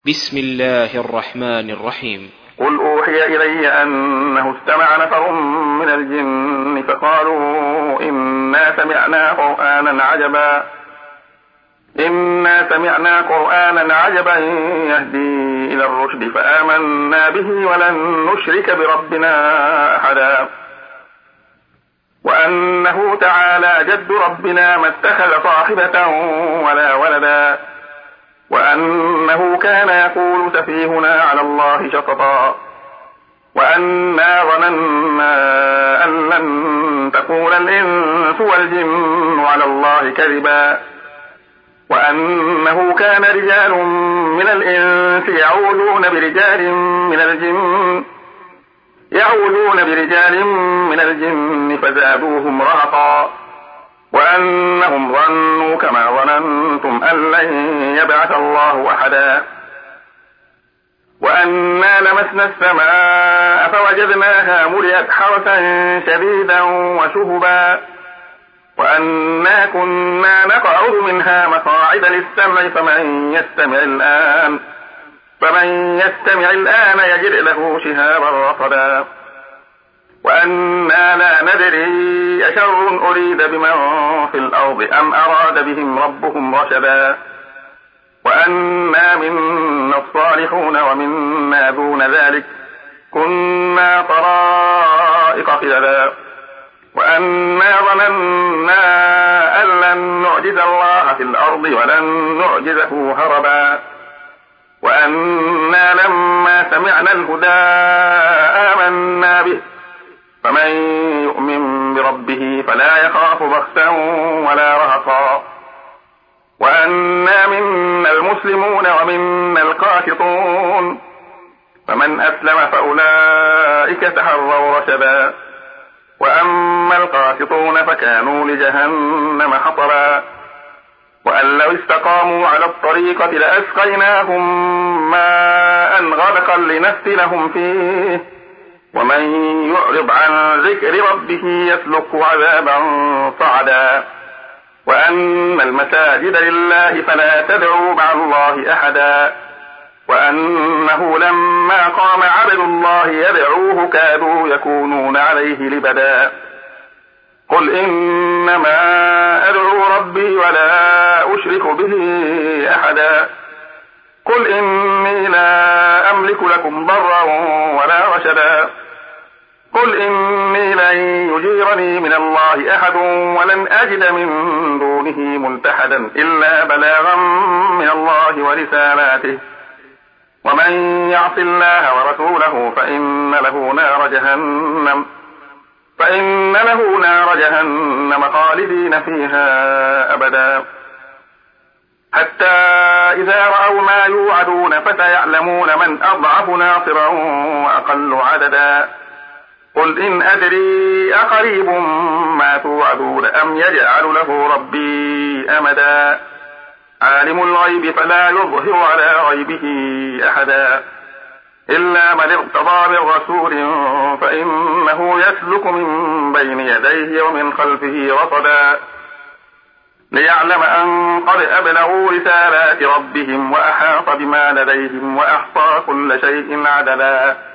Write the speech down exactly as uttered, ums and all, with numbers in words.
بسم الله الرحمن الرحيم. قل أوحي إلي أنه استمع نفر من الجن فقالوا إنا سمعنا قرآنا عجبا إنا سمعنا قرآنا عجبا يهدي إلى الرشد فآمنا به ولن نشرك بربنا أحدا وأنه تعالى جد ربنا ما اتخذ صاحبة ولا ولدا وأنه كان يقول سفيهنا على الله شططا وأنا ظننا أن لن تقول الإنس والجن على الله كذبا وأنه كان رجال من الإنس يعوذون برجال من الجن يعوذون برجال من الجن فزادوهم رهقا وأنهم ظنوا كما ظننتم أن لن يبعث الله أحدا وأنا لمسنا السماء فوجدناها ملئت حرسا شديدا وشهبا وأنا كنا نقعد منها مقاعد للسمع فمن يستمع الآن فمن يستمع الآن يجد له شهابا رصدا وأنا لا ندري أشر أريد بمن في الأرض أم أراد بهم ربهم رشدا وأنا منا الصالحون ومنا دون ذلك كنا طرائق قددا وأنا ظننا أن لن نعجز الله في الأرض ولن نعجزه هربا وأنا لما سمعنا الهدى آمنا به فمن يؤمن بربه فلا يخاف بخسا ولا رهقا وأنا منا المسلمون ومنا القاسطون فمن أسلم فأولئك تحروا رشدا وأما القاسطون فكانوا لجهنم حطبا وأن لو استقاموا على الطريقة لأسقيناهم ماء غدقا لنفتنهم فيه ومن يعرض عن ذكر ربه يسلكه عذابا صعدا وأن المساجد لله فلا تدعوا مع الله أحدا وأنه لما قام عبد الله يدعوه كادوا يكونون عليه لبدا قل إنما أدعو ربي ولا أشرك به أحدا قل إني لا أملك لكم ضرا ولا رشدا قل إني لن يجيرني من الله أحد ولن أجد من دونه ملتحدا إلا بلاغا من الله ورسالاته ومن يعص الله ورسوله فإن له نار جهنم فإن له نار جهنم خالدين فيها أبدا حتى إذا رأوا ما يوعدون فسيعلمون من أضعف ناصرا وأقل عددا قل إن أدري أقريب ما توعدون أم يجعل له ربي أمدا عالم الغيب فلا يظهر على غيبه أحدا إلا من ارتضى من رسول فإنه يسلك من بين يديه ومن خلفه رصدا ليعلم أن قد أبلغوا رسالات ربهم وأحاط بما لديهم وأحصى كل شيء عددا